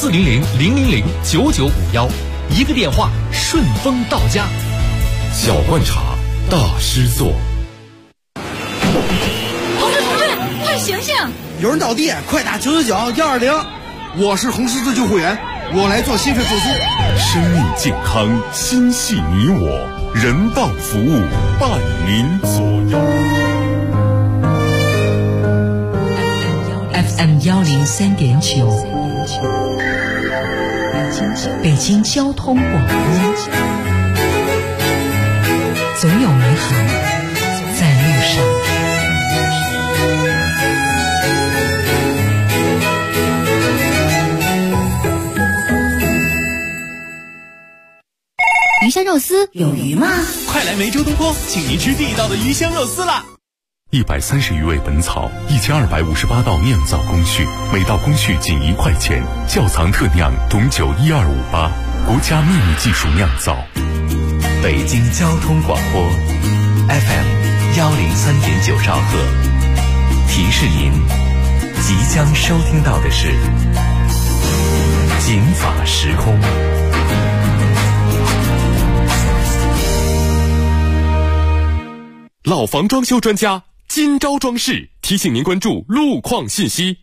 400-000-9951，一个电话顺丰到家。 小罐茶，大师做。 同志，快醒醒！ 有人倒地，快打999-120。 我是红十字救护员，我来做心肺复苏。 生命健康，心系你我，人道服务伴您左右。 FM 103.9，北京交通广播，总有美好在路上。 鱼香肉丝有鱼吗？ 快来梅州东坡，请您吃地道的鱼香肉丝啦 ！130余味本草，1258道酿造工序，每道工序仅1块钱。窖藏特酿董酒12588，国家秘密技术酿造。 北京交通广播 FM 103.9兆赫，提示您，即将收听到的是警法时空。 老房装修专家金招装饰提醒您关注路况信息。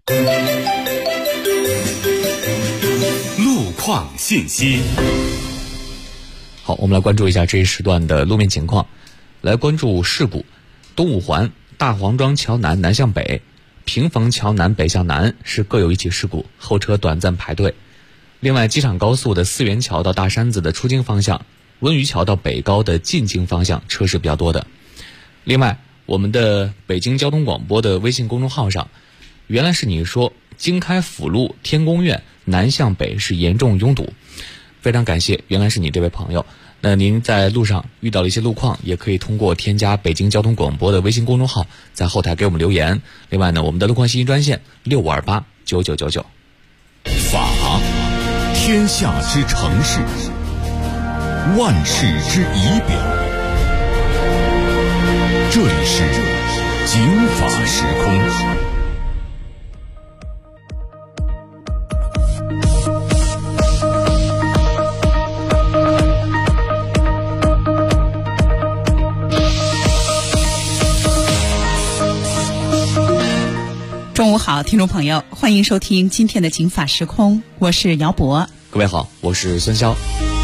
路况信息。 好，我们来关注一下这一时段的路面情况。来关注事故：东五环大黄庄桥南南向北，平房桥南北向南是各有一起事故，后车短暂排队。另外，机场高速的四元桥到大山子的出京方向，温榆桥到北高的进京方向车是比较多的。另外，我们的北京交通广播的微信公众号上，原来是你说京开辅路天宫苑南向北是严重拥堵，非常感谢，原来是你这位朋友。那您在路上遇到了一些路况，也可以通过添加北京交通广播的微信公众号，在后台给我们留言。另外呢，我们的路况信息专线65289999。 法，天下之常事，万事之仪表。这里是警法时空。 中午好，听众朋友，欢迎收听今天的警法时空，我是姚博。 各位好，我是孙潇。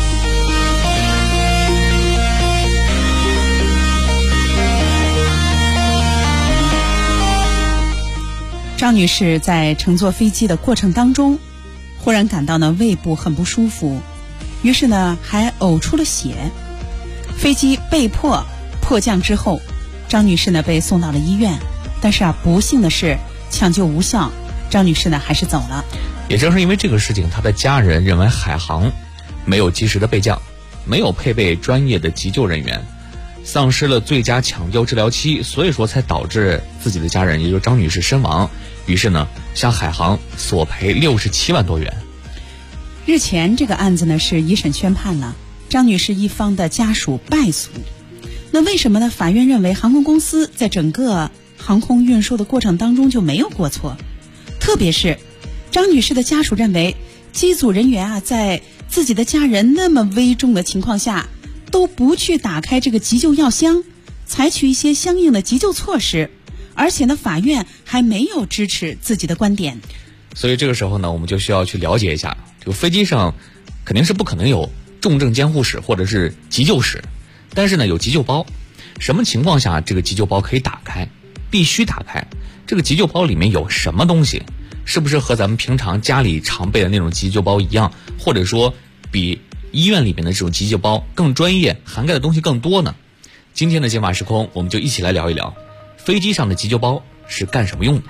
张女士在乘坐飞机的过程当中，忽然感到胃部很不舒服，于是还呕出了血。飞机被迫迫降之后，张女士被送到了医院，但是不幸的是抢救无效，张女士还是走了。 也正是因为这个事情，她的家人认为海航没有及时的备降，没有配备专业的急救人员，丧失了最佳抢救治疗期，所以说才导致自己的家人，也就是张女士身亡。于是向海航索赔67万多元。 日前这个案子是一审宣判了，张女士一方的家属败诉。那为什么呢？法院认为航空公司在整个航空运输的过程当中就没有过错，特别是张女士的家属认为机组人员在自己的家人那么危重的情况下都不去打开这个急救药箱，采取一些相应的急救措施，而且法院还没有支持自己的观点。 所以这个时候我们就需要去了解一下，这个飞机上肯定是不可能有重症监护室或者是急救室，但是有急救包。什么情况下这个急救包可以打开？必须打开。这个急救包里面有什么东西？是不是和咱们平常家里常备的那种急救包一样，或者说比医院里面的这种急救包更专业，涵盖的东西更多呢？今天的警法时空，我们就一起来聊一聊飞机上的急救包是干什么用的。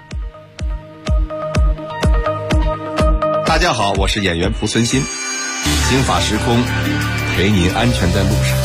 大家好，我是演员蒲存昕，警法时空陪您安全在路上。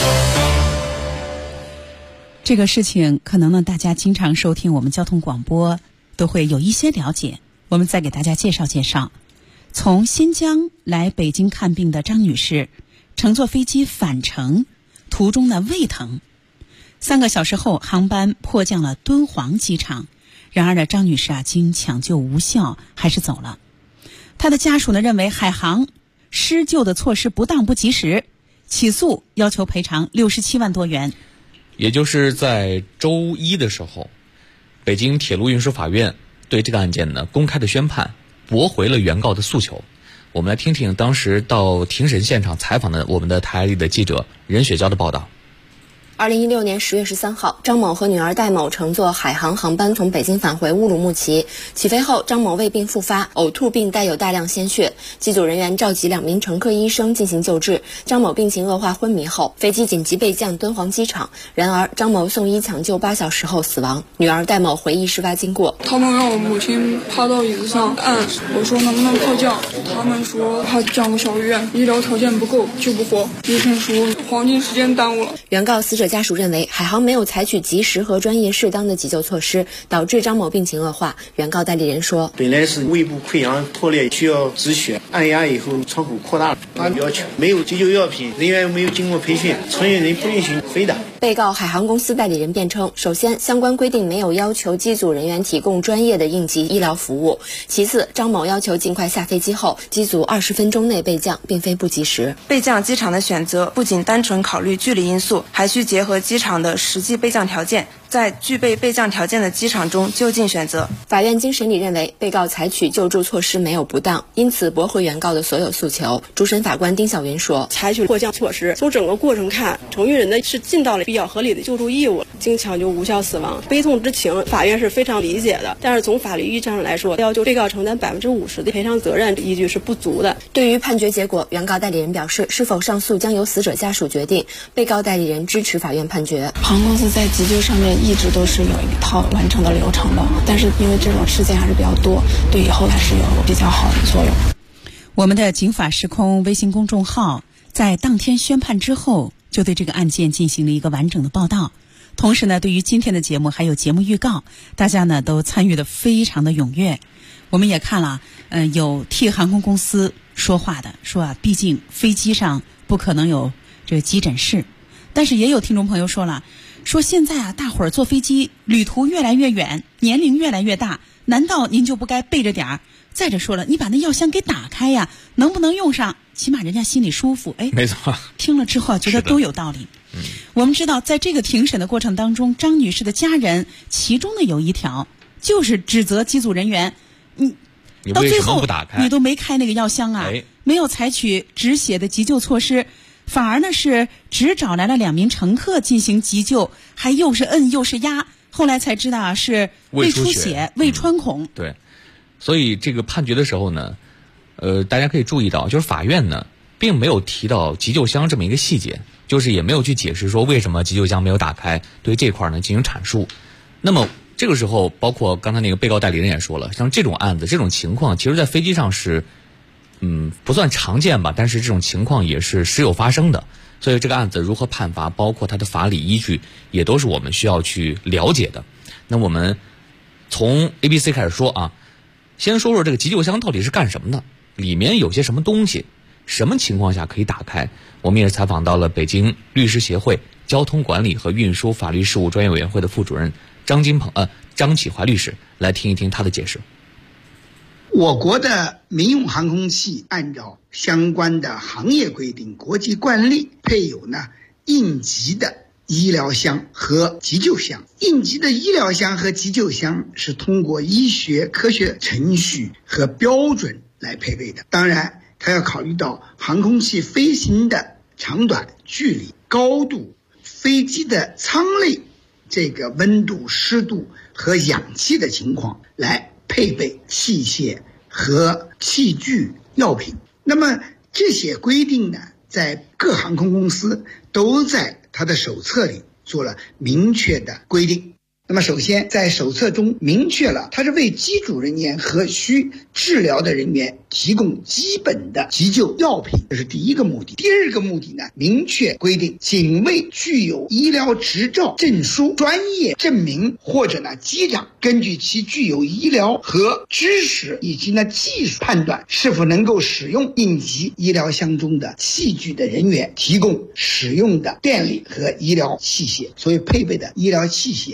这个事情可能大家经常收听我们交通广播都会有一些了解，我们再给大家介绍介绍。从新疆来北京看病的张女士，乘坐飞机返程途中胃疼，3个小时后航班迫降了敦煌机场，然而张女士经抢救无效还是走了。 他的家属呢认为海航施救的措施不当不及时，起诉要求赔偿67万多元。 也就是在周一的时候，北京铁路运输法院对这个案件呢公开的宣判，驳回了原告的诉求。我们来听听当时到庭审现场采访的我们的台里的记者任雪娇的报道。 2016年10月13号，张某和女儿戴某乘坐海航航班从北京返回乌鲁木齐。起飞后，张某胃病复发，呕吐并带有大量鲜血。机组人员召集2名乘客医生进行救治。张某病情恶化昏迷后，飞机紧急备降敦煌机场。然而，张某送医抢救8小时后死亡。女儿戴某回忆事发经过： 他们让我母亲趴到椅子上按，我说能不能迫降，他们说怕降个小医院，医疗条件不够救不活。医生说黄金时间耽误了。 原告死者家属认为海航没有采取及时和专业适当的急救措施，导致张某病情恶化。原告代理人说， 本来是胃部溃疡破裂需要止血，按压以后窗口扩大了，要求没有急救药品，人员没有经过培训，从业人不允许飞的。 被告海航公司代理人辩称，首先相关规定没有要求机组人员提供专业的应急医疗服务，其次张某要求尽快下飞机后，机组20分钟内备降并非不及时。 备降机场的选择不仅单纯考虑距离因素，还需结合机场的实际备降条件，在具备备降条件的机场中就近选择。 法院经审理认为，被告采取救助措施没有不当，因此驳回原告的所有诉求。主审法官丁晓云说， 采取迫降措施，从整个过程看，承运人呢是尽到了比较合理的救助义务，经抢救无效死亡，悲痛之情法院是非常理解的。但是从法律意义上来说，要求被告承担50%的赔偿责任依据是不足的。 对于判决结果，原告代理人表示，是否上诉将由死者家属决定。被告代理人支持法院判决。 航空公司在急救上面一直都是有一套完整的流程的，但是因为这种事件还是比较多，对以后还是有比较好的作用。 我们的警法时空微信公众号在当天宣判之后，就对这个案件进行了一个完整的报道。同时呢，对于今天的节目还有节目预告，大家呢都参与的非常的踊跃。我们也看了，有替航空公司说话的，说啊，毕竟飞机上不可能有这个急诊室。但是也有听众朋友说了，说现在啊，大伙儿坐飞机旅途越来越远，年龄越来越大，难道您就不该备着点儿？再者说了，你把那药箱给打开呀，能不能用上？起码人家心里舒服。哎， 没错， 听了之后觉得都有道理。我们知道，在这个庭审的过程当中，张女士的家人其中的有一条就是指责机组人员，你到最后你都没开那个药箱啊，没有采取止血的急救措施。反而呢是只找来了2名乘客进行急救，还又是摁又是压，后来才知道是胃出血、胃穿孔。 对，所以这个判决的时候呢，大家可以注意到，就是法院呢并没有提到急救箱这么一个细节，就是也没有去解释说为什么急救箱没有打开，对这块呢进行阐述。那么这个时候，包括刚才那个被告代理人也说了，像这种案子、这种情况，其实在飞机上是。不算常见吧，但是这种情况也是时有发生的，所以这个案子如何判罚，包括它的法理依据，也都是我们需要去了解的。那我们从 ABC 开始说啊，先说说这个急救箱到底是干什么的，里面有些什么东西，什么情况下可以打开。我们也采访到了北京律师协会交通管理和运输法律事务专业委员会的副主任张启怀律师，来听一听他的解释。 我国的民用航空器按照相关的行业规定、国际惯例，配有应急的医疗箱和急救箱。应急的医疗箱和急救箱是通过医学科学程序和标准来配备的。当然，它要考虑到航空器飞行的长短、距离、高度、飞机的舱内这个温度、湿度和氧气的情况来配备器械和器具药品。那么这些规定呢，在各航空公司都在它的手册里做了明确的规定。那么首先在手册中明确了，它是为机组人员和需治疗的人员提供基本的急救药品，这是第一个目的。第二个目的呢，明确规定仅为具有医疗执照、证书、专业证明或者机长根据其具有医疗和知识以及技术判断是否能够使用应急医疗箱中的器具的人员提供使用的电力和医疗器械。所以配备的医疗器械和器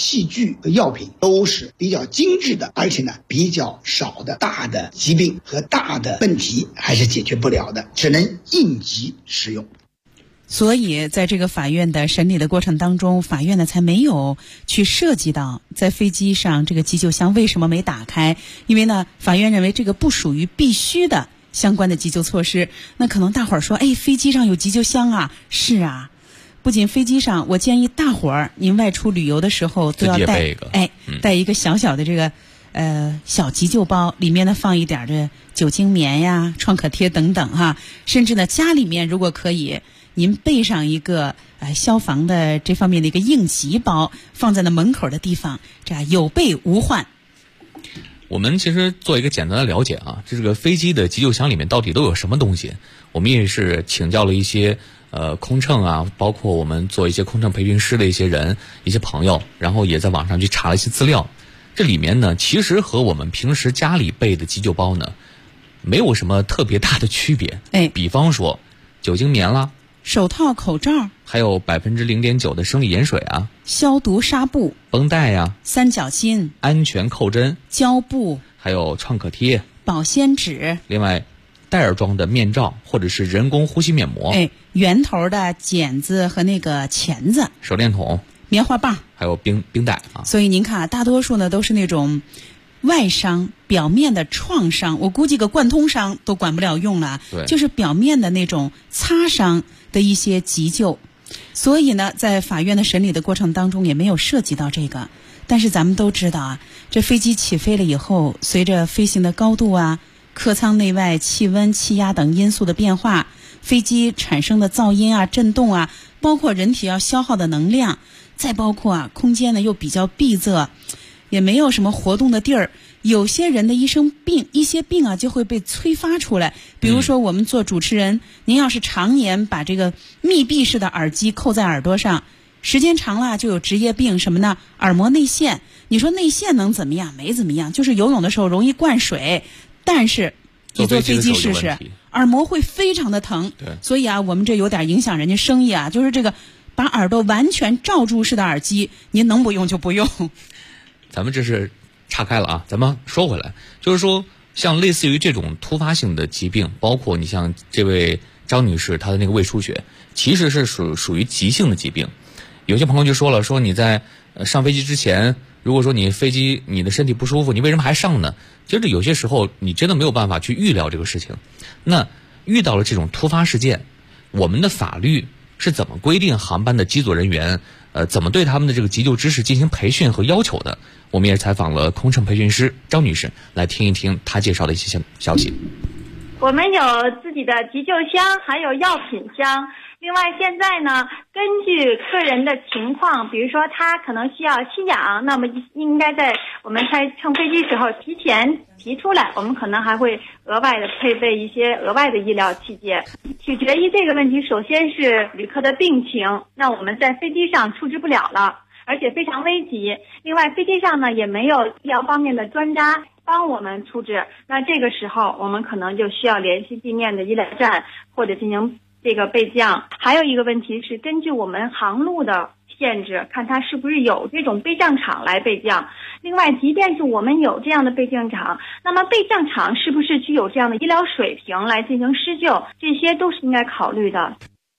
器具和药品都是比较精致的，而且呢比较少的大的疾病和大的问题还是解决不了的，只能应急使用。 所以在这个法院的审理的过程当中，法院呢才没有去涉及到在飞机上这个急救箱为什么没打开，因为呢法院认为这个不属于必须的相关的急救措施。那可能大伙儿说，飞机上有急救箱啊？是啊，不仅飞机上，我建议大伙儿您外出旅游的时候都要带一个小小的这个小急救包，里面呢放一点的酒精棉呀、创可贴等等哈，甚至呢家里面如果可以，您备上一个消防的这方面的一个应急包，放在那门口的地方，这样有备无患。 我们其实做一个简单的了解啊，这个飞机的急救箱里面到底都有什么东西？我们也是请教了一些空乘啊，包括我们做一些空乘培训师的一些人、一些朋友，然后也在网上去查了一些资料。这里面呢，其实和我们平时家里备的急救包呢，没有什么特别大的区别。比方说酒精棉啦。 手套、口罩， 还有0.9%的生理盐水啊， 消毒纱布、 绷带呀、 三角巾、 安全扣针、 胶布， 还有创可贴、 保鲜纸。 另外，袋儿装的面罩或者是人工呼吸面膜， 圆头的剪子和那个钳子、 手电筒、 棉花棒， 还有冰袋啊。 所以您看，大多数呢都是那种外伤表面的创伤，我估计个贯通伤都管不了用了，就是表面的那种擦伤的一些急救。所以呢在法院的审理的过程当中也没有涉及到这个。但是咱们都知道啊，这飞机起飞了以后，随着飞行的高度啊、客舱内外气温、气压等因素的变化，飞机产生的噪音啊、震动啊，包括人体要消耗的能量，再包括空间呢又比较闭塞，也没有什么活动的地儿，有些人的一些病啊就会被催发出来。比如说我们做主持人，您要是常年把这个密闭式的耳机扣在耳朵上，时间长了就有职业病，什么呢？耳膜内陷。你说内陷能怎么样？没怎么样，就是游泳的时候容易灌水，但是你坐飞机试试，耳膜会非常的疼。所以啊，我们这有点影响人家生意啊，就是这个把耳朵完全罩住式的耳机，您能不用就不用。 咱们这是岔开了啊，咱们说回来，就是说像类似于这种突发性的疾病，包括你像这位张女士她的那个胃出血，其实是属于急性的疾病。有些朋友就说了，说你在上飞机之前，如果说你飞机你的身体不舒服，你为什么还上呢？其实有些时候你真的没有办法去预料这个事情。那遇到了这种突发事件，我们的法律是怎么规定航班的机组人员怎么对他们的这个急救知识进行培训和要求的？我们也采访了空乘培训师张女士，来听一听她介绍的一些消息。 我们有自己的急救箱，还有药品箱。另外现在呢，根据个人的情况，比如说他可能需要吸氧，那么应该在我们乘飞机时候提前提出来，我们可能还会额外的配备一些额外的医疗器械。取决于这个问题，首先是旅客的病情，那我们在飞机上处置不了了，而且非常危急。另外飞机上呢也没有医疗方面的专家帮我们处置，那这个时候我们可能就需要联系地面的医疗站或者进行这个备降。还有一个问题是根据我们航路的限制，看它是不是有这种备降场来备降。另外即便是我们有这样的备降场，那么备降场是不是具有这样的医疗水平来进行施救，这些都是应该考虑的。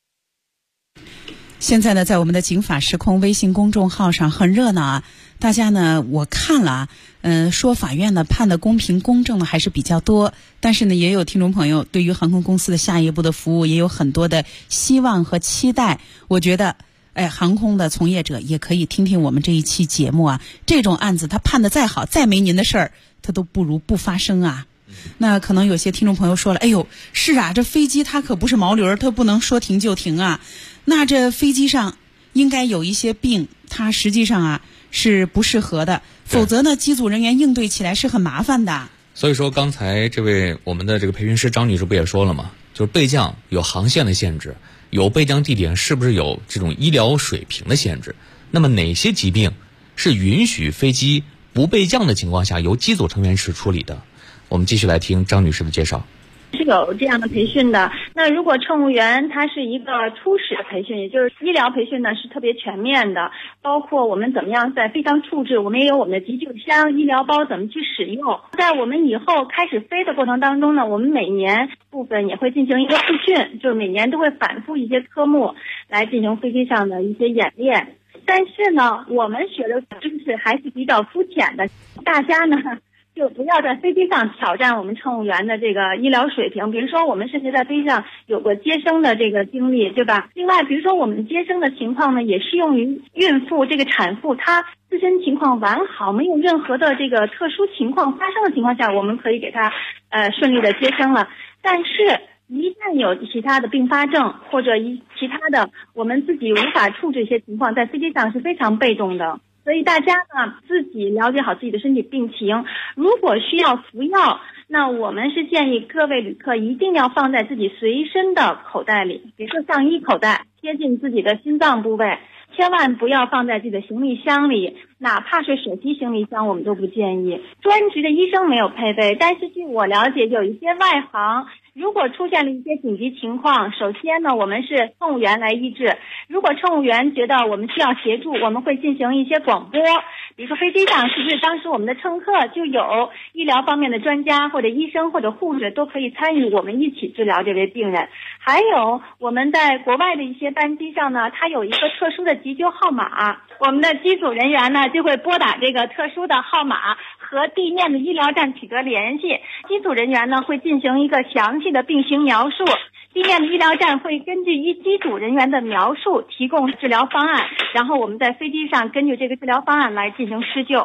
现在呢在我们的警法时空微信公众号上很热闹啊，大家呢我看了说法院呢判的公平公正的还是比较多，但是呢也有听众朋友对于航空公司的下一步的服务也有很多的希望和期待。我觉得航空的从业者也可以听听我们这一期节目啊，这种案子他判的再好再没您的事儿，他都不如不发生啊。那可能有些听众朋友说了，哎呦是啊，这飞机它可不是毛驴，它不能说停就停啊。那这飞机上应该有一些病它实际上啊是不适合的，否则呢机组人员应对起来是很麻烦的。 所以说刚才这位我们的这个培训师张女士不也说了吗，就是备降有航线的限制，有备降地点是不是有这种医疗水平的限制，那么哪些疾病是允许飞机不备降的情况下由机组成员去处理的？我们继续来听张女士的介绍。 是有这样的培训的， 那如果乘务员他是一个初始的培训，也就是医疗培训呢是特别全面的，包括我们怎么样在飞舱处置，我们也有我们的急救箱、医疗包怎么去使用。在我们以后开始飞的过程当中呢，我们每年部分也会进行一个复训，就是每年都会反复一些科目来进行飞机上的一些演练。但是呢，我们学的知识还是比较肤浅的，大家呢就不要在飞机上挑战我们乘务员的这个医疗水平。比如说我们甚至在飞机上有过接生的这个经历，对吧？另外比如说我们接生的情况呢，也适用于孕妇，这个产妇她自身情况完好，没有任何的这个特殊情况发生的情况下，我们可以给她顺利的接生了。但是一旦有其他的并发症或者其他的我们自己无法处置一些情况，在飞机上是非常被动的。所以大家呢自己了解好自己的身体病情，如果需要服药，那我们是建议各位旅客一定要放在自己随身的口袋里，比如说上衣口袋贴近自己的心脏部位，千万不要放在自己的行李箱里，哪怕是手提行李箱我们都不建议。专职的医生没有配备，但是据我了解有一些外行，如果出现了一些紧急情况，首先呢我们是乘务员来医治，如果乘务员觉得我们需要协助，我们会进行一些广播，比如说飞机上是不是当时我们的乘客就有医疗方面的专家或者医生或者护士都可以参与我们一起治疗这位病人。还有我们在国外的一些班机上呢，它有一个特殊的急救号码，我们的机组人员呢就会拨打这个特殊的号码和地面的医疗站取得联系，机组人员呢会进行一个详细的病情描述，地面的医疗站会根据机组人员的描述提供治疗方案，然后我们在飞机上根据这个治疗方案来进行施救。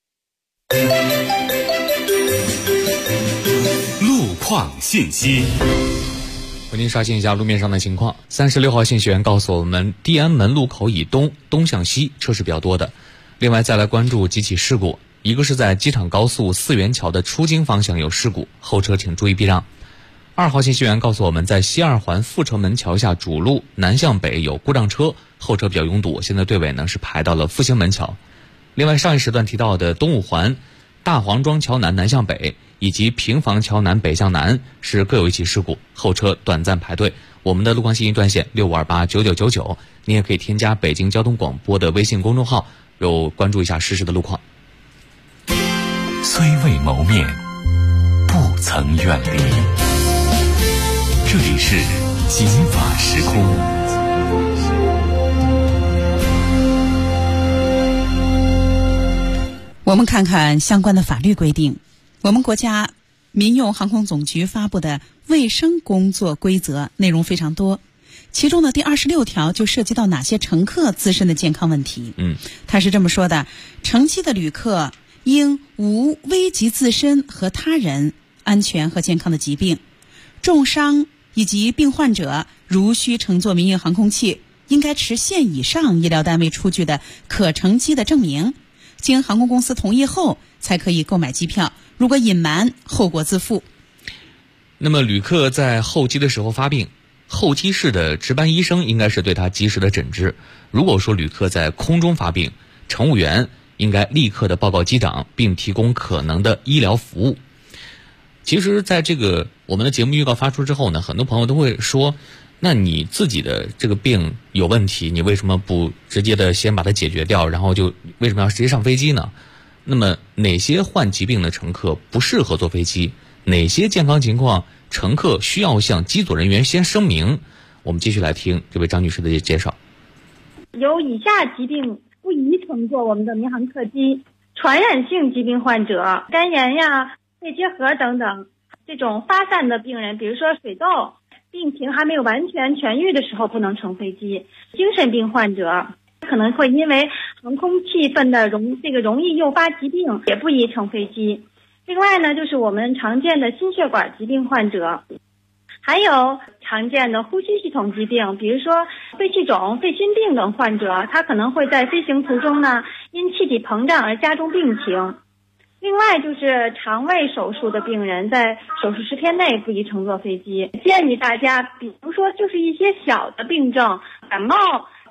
路况信息， 为您刷新一下路面上的情况。36号信息员告诉我们，地安门路口以东向西车是比较多的。另外再来关注几起事故，一个是在机场高速四元桥的出京方向有事故，后车请注意避让。2号信息员告诉我们，在西二环阜成门桥下主路南向北有故障车，后车比较拥堵，现在队尾呢是排到了复兴门桥。另外上一时段提到的东五环大黄庄桥南南向北以及平房桥南北向南是各有一起事故，后车短暂排队。我们的路况信息专线65289999，你也可以添加北京交通广播的微信公众号，有关注一下实时的路况。 虽未谋面，不曾远离。这里是警法时空。 我们看看相关的法律规定。我们国家民用航空总局发布的卫生工作规则内容非常多，其中的第26条就涉及到哪些乘客自身的健康问题。它是这么说的：乘机的旅客应无危及自身和他人安全和健康的疾病，重伤以及病患者如需乘坐民用航空器，应该持县以上医疗单位出具的可乘机的证明，经航空公司同意后才可以购买机票，如果隐瞒，后果自负。 那么旅客在候机的时候发病，候机室的值班医生应该是对他及时的诊治。如果说旅客在空中发病，乘务员应该立刻的报告机长，并提供可能的医疗服务。其实在这个我们的节目预告发出之后呢，很多朋友都会说，那你自己的这个病有问题，你为什么不直接的先把它解决掉，然后就为什么要直接上飞机呢？那么哪些患疾病的乘客不适合坐飞机，哪些健康情况乘客需要向机组人员先声明？我们继续来听这位张女士的介绍。 有以下疾病不宜乘坐我们的民航客机：传染性疾病患者、肝炎呀、肺结核等等这种发散的病人，比如说水痘，病情还没有完全痊愈的时候不能乘飞机；精神病患者可能会因为航空气氛的容易诱发疾病，也不宜乘飞机。另外呢，就是我们常见的心血管疾病患者，还有常见的呼吸系统疾病，比如说肺气肿、肺心病等患者，他可能会在飞行途中呢因气体膨胀而加重病情。另外就是肠胃手术的病人，在手术10天内不宜乘坐飞机。建议大家，比如说就是一些小的病症，感冒、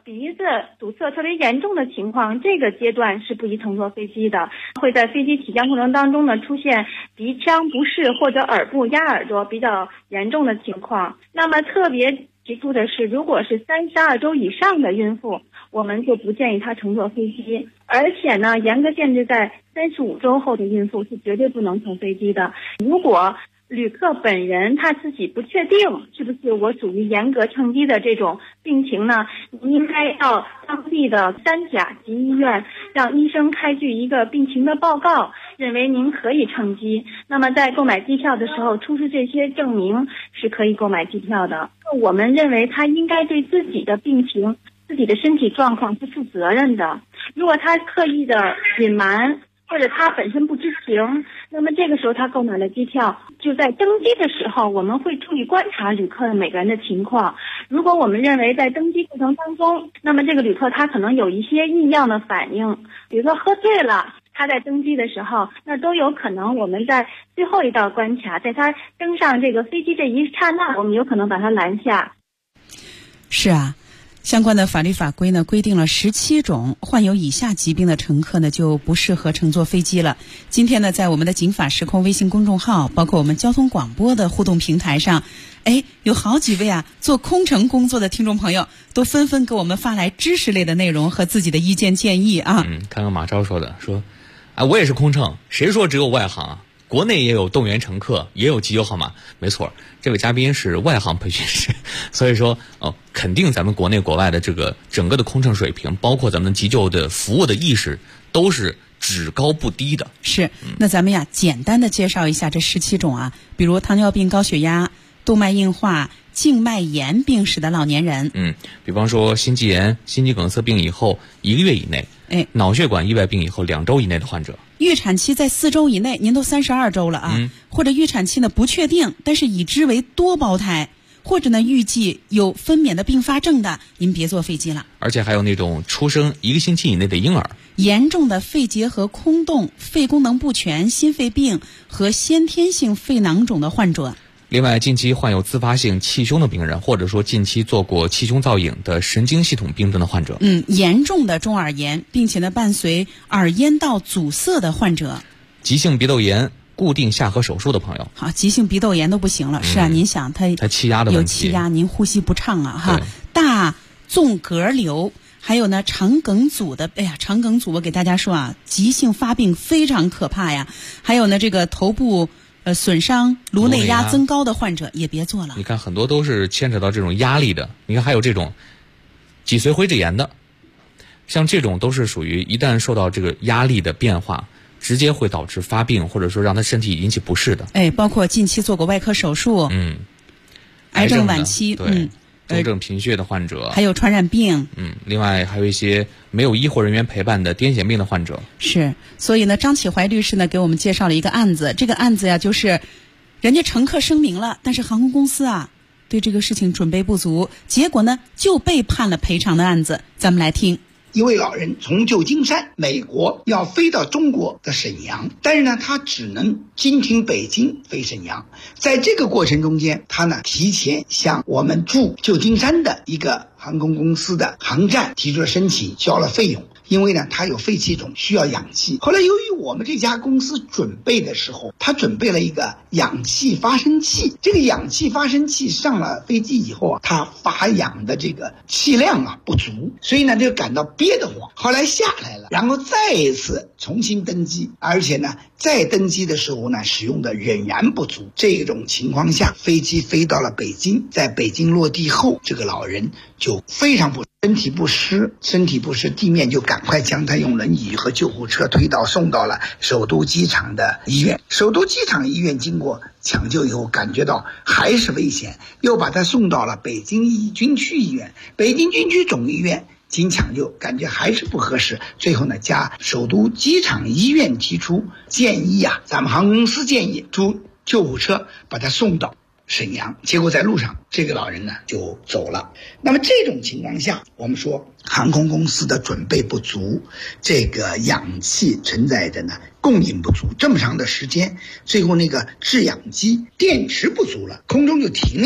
鼻子堵塞特别严重的情况，这个阶段是不宜乘坐飞机的，会在飞机起降过程当中呢出现鼻腔不适或者耳部压耳朵比较严重的情况。那么特别提出的是，如果是32周以上的孕妇，我们就不建议她乘坐飞机，而且呢，严格限制在35周后的孕妇是绝对不能乘飞机的。如果旅客本人他自己不确定是不是我属于严格乘机的这种病情呢，应该到当地的3甲级医院，让医生开具一个病情的报告，认为您可以乘机。那么在购买机票的时候出示这些证明是可以购买机票的。我们认为他应该对自己的病情、自己的身体状况是负责任的。如果他刻意的隐瞒，或者他本身不知情，那么这个时候他购买了机票，就在登机的时候我们会注意观察旅客的每个人的情况。如果我们认为在登机过程当中，那么这个旅客他可能有一些异样的反应，比如说喝醉了，他在登机的时候，那都有可能我们在最后一道关卡，在他登上这个飞机这一刹那，我们有可能把他拦下。 是啊，相关的法律法规呢规定了17种患有以下疾病的乘客呢就不适合乘坐飞机了。今天呢，在我们的警法时空微信公众号，包括我们交通广播的互动平台上，有好几位做空乘工作的听众朋友都纷纷给我们发来知识类的内容和自己的意见建议啊。 看看马超说的，说我也是空乘，谁说只有外行啊？国内也有动员乘客，也有急救号码。没错，这位嘉宾是外行培训师，所以说肯定咱们国内国外的这个整个的空乘水平，包括咱们急救的服务的意识，都是只高不低的。 是，那咱们简单的介绍一下这17种比如糖尿病、高血压、动脉硬化、静脉炎病史的老年人， 比方说心肌炎、心肌梗塞病以后1个月以内，脑血管意外病以后2周以内的患者， 预产期在4周以内，您都32周了或者预产期呢不确定，但是已知为多胞胎，或者呢预计有分娩的并发症的，您别坐飞机了。 而且还有那种出生1个星期以内的婴儿， 严重的肺结核、空洞、肺功能不全、心肺病和先天性肺囊肿的患者。 另外，近期患有自发性气胸的病人，或者说近期做过气胸造影的神经系统病症的患者， 严重的中耳炎，并且呢伴随耳咽道阻塞的患者， 急性鼻窦炎、固定下颌手术的朋友。 好，急性鼻窦炎都不行了，是啊，您想他气压的问题， 有气压，您呼吸不畅大纵膈瘤，还有呢肠梗阻的，肠梗阻我给大家说急性发病非常可怕呀。还有呢这个头部损伤、颅内压增高的患者也别做了。 你看很多都是牵扯到这种压力的，你看还有这种脊髓灰质炎的，像这种都是属于一旦受到这个压力的变化，直接会导致发病，或者说让他身体引起不适的。 包括近期做过外科手术，癌症晚期， 重症贫血的患者， 还有传染病， 另外还有一些没有医护人员陪伴的癫痫病的患者。 是，所以呢，张启怀律师呢给我们介绍了一个案子，这个案子就是人家乘客声明了，但是航空公司对这个事情准备不足，结果呢就被判了赔偿的案子，咱们来听。 一位老人从旧金山美国要飞到中国的沈阳，但是呢他只能经停北京飞沈阳。在这个过程中间，他呢提前向我们驻旧金山的一个航空公司的航站提出了申请，交了费用。因为呢他有肺气肿需要氧气，后来由于我们这家公司准备的时候，他准备了一个氧气发生器，这个氧气发生器上了飞机以后它发氧的这个气量不足，所以呢就感到憋得慌，后来下来了，然后再一次重新登机，而且呢再登机的时候呢使用的仍然不足。这种情况下，飞机飞到了北京，在北京落地后，这个老人就非常身体不适，地面就赶快将他用轮椅和救护车送到了首都机场的医院。首都机场医院经过抢救以后，感觉到还是危险，又把他送到了北京军区医院。北京军区总医院经抢救，感觉还是不合适，最后呢首都机场医院提出建议咱们航空公司建议租救护车把他送到沈阳，结果在路上这个老人呢就走了。那么这种情况下，我们说航空公司的准备不足，这个氧气存在着呢供应不足，这么长的时间，最后那个制氧机电池不足了，空中就停了，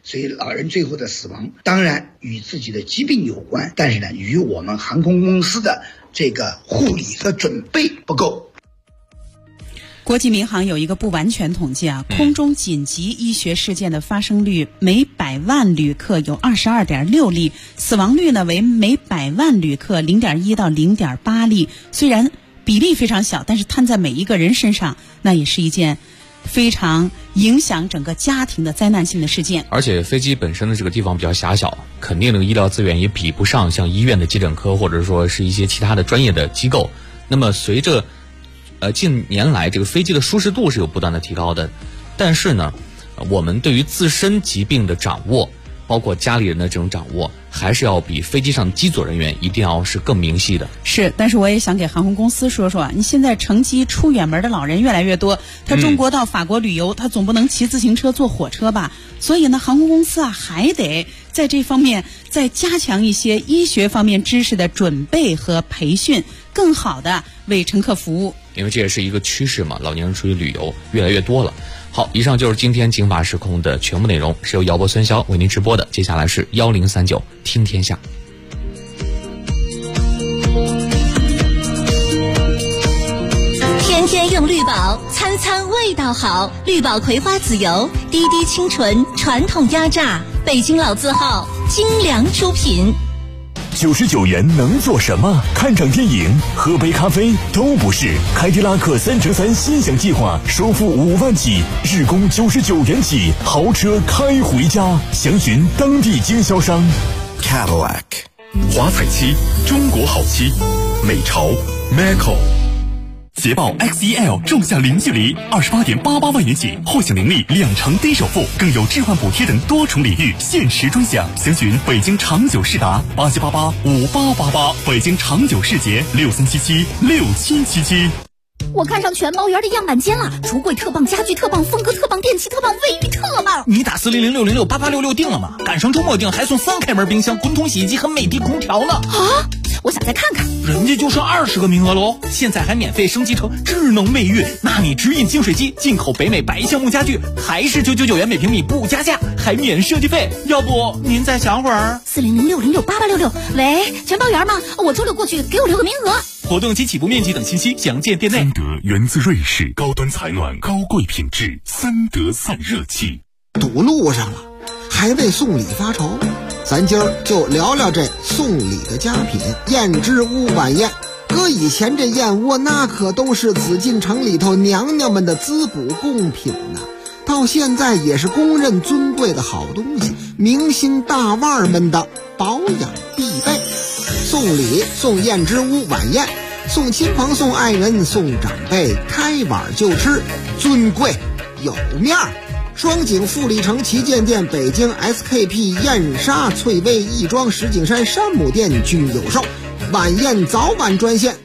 所以老人最后的死亡当然与自己的疾病有关，但是呢，与我们航空公司的这个护理和准备不够。 国际民航有一个不完全统计啊，空中紧急医学事件的发生率每100万旅客有 22.6 例，死亡率呢为每100万旅客 0.1 到 0.8 例。虽然比例非常小，但是摊在每一个人身上，那也是一件非常影响整个家庭的灾难性的事件。 而且飞机本身的这个地方比较狭小，肯定这个医疗资源也比不上像医院的急诊科或者说是一些其他的专业的机构。那么随着近年来这个飞机的舒适度是有不断的提高的，但是呢，我们对于自身疾病的掌握，包括家里人的这种掌握，还是要比飞机上机组人员一定要是更明细的。 是，但是我也想给航空公司说说，你现在乘机出远门的老人越来越多，他中国到法国旅游，他总不能骑自行车坐火车吧？所以呢，航空公司啊还得在这方面再加强一些医学方面知识的准备和培训，更好的为乘客服务。 因为这也是一个趋势嘛，老年人出去旅游越来越多了。好，以上就是今天警法时空的全部内容，是由姚博、孙潇为您直播的。接下来是1039听天下。 天天用绿宝，餐餐味道好。绿宝葵花籽油，滴滴清纯，传统压榨，北京老字号，精良出品。 99元能做什么？看场电影、喝杯咖啡都不是。凯迪拉克3乘3心想计划，首付5万起，日供99元起，豪车开回家。详询当地经销商。 Cadillac 华彩漆，中国好漆，美潮 Macco。捷豹 XEL 仲夏零距离28.88万元起，获享年利2成低首付，更有置换补贴等多重礼遇，限时专享。详询北京长久世达87885888，北京长久世捷63776777。 我看上全猫园的样板间了，橱柜特棒，家具特棒，风格特棒，电器特棒，卫浴特棒。 你打40060688866订了吗？赶上周末订还送3开门冰箱、滚筒洗衣机和美的空调呢。 啊！我想再看看。 人家就剩20个名额喽，现在还免费升级成智能卫浴，纳米直饮净水机，进口北美白橡木家具，还是999元每平米不加价，还免设计费。要不您再想会儿 ？40060688866。喂，全包园吗？我周六过去，给我留个名额。 活动及起步面积等信息详见店内。 三德源自瑞士，高端采暖，高贵品质，三德散热器。 堵路上了，还为送礼发愁。咱今儿就聊聊这送礼的佳品燕之屋晚宴。搁以前这燕窝那可都是紫禁城里头娘娘们的滋补贡品呢，到现在也是公认尊贵的好东西，明星大腕们的保养必备。送礼送燕之屋晚宴，送亲朋送爱人送长辈，开碗就吃，尊贵有面儿。双井富力城旗舰店、北京 SKP 燕莎翠微亦庄石景山山姆店均有售。晚宴早晚专线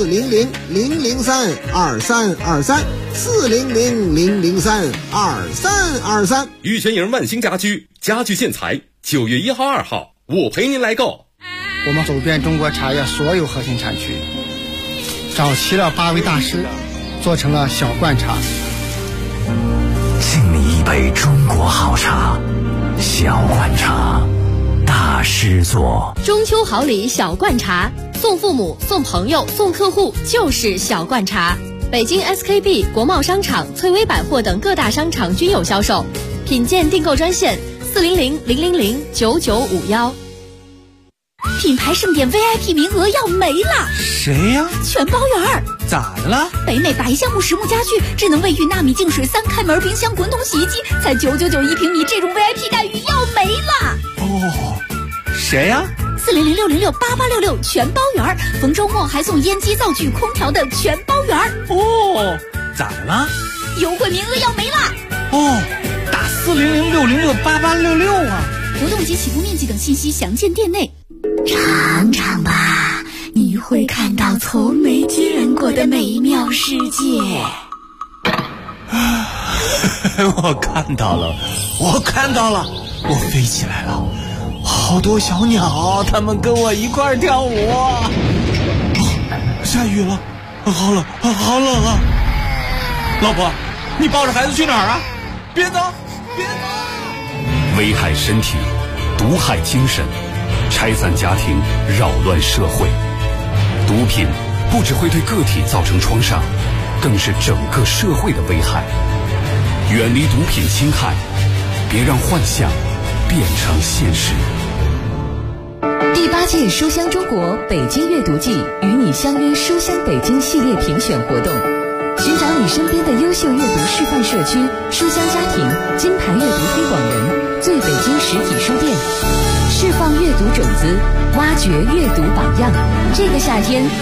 400-003-2323，400-003-2323。 玉泉营万兴家居家具建材，9月1号、2号，我陪您来购。 我们走遍中国茶叶所有核心产区，找齐了8位大师，做成了小罐茶。 敬你一杯中国好茶，小罐茶，大师做。 中秋好礼小罐茶，送父母、送朋友、送客户就是小罐茶。北京 SKP、国贸商场、翠微百货等各大商场均有销售。品鉴订购专线400-000-9951。 品牌盛典 VIP 名额要没了。 谁呀？ 全包园。 咋的了？ 北美白橡木实木家具、智能卫浴、纳米净水、3开门冰箱、滚筒洗衣机，才999一平米，这种 VIP 待遇要没了。 哦，谁呀 ？400-606-8866全包园，逢周末还送烟机、灶具、空调的全包园。 哦，咋的了？ 优惠名额要没了。 哦，打400-606-8866啊！ 活动及起步面积等信息详见店内。尝尝吧，你会看到从没见过的美妙世界。 我看到了，我飞起来了，好多小鸟，它们跟我一块跳舞。下雨了，好冷啊！老婆，你抱着孩子去哪儿啊？别走！ 危害身体，毒害精神，拆散家庭，扰乱社会。毒品不只会对个体造成创伤，更是整个社会的危害。远离毒品侵害，别让幻想变成现实。 第8届书香中国北京阅读季与你相约书香北京系列评选活动，寻找你身边的优秀阅读示范社区、书香家庭、金牌阅读推广人、最北京实体书店，释放阅读种子，挖掘阅读榜样。这个夏天，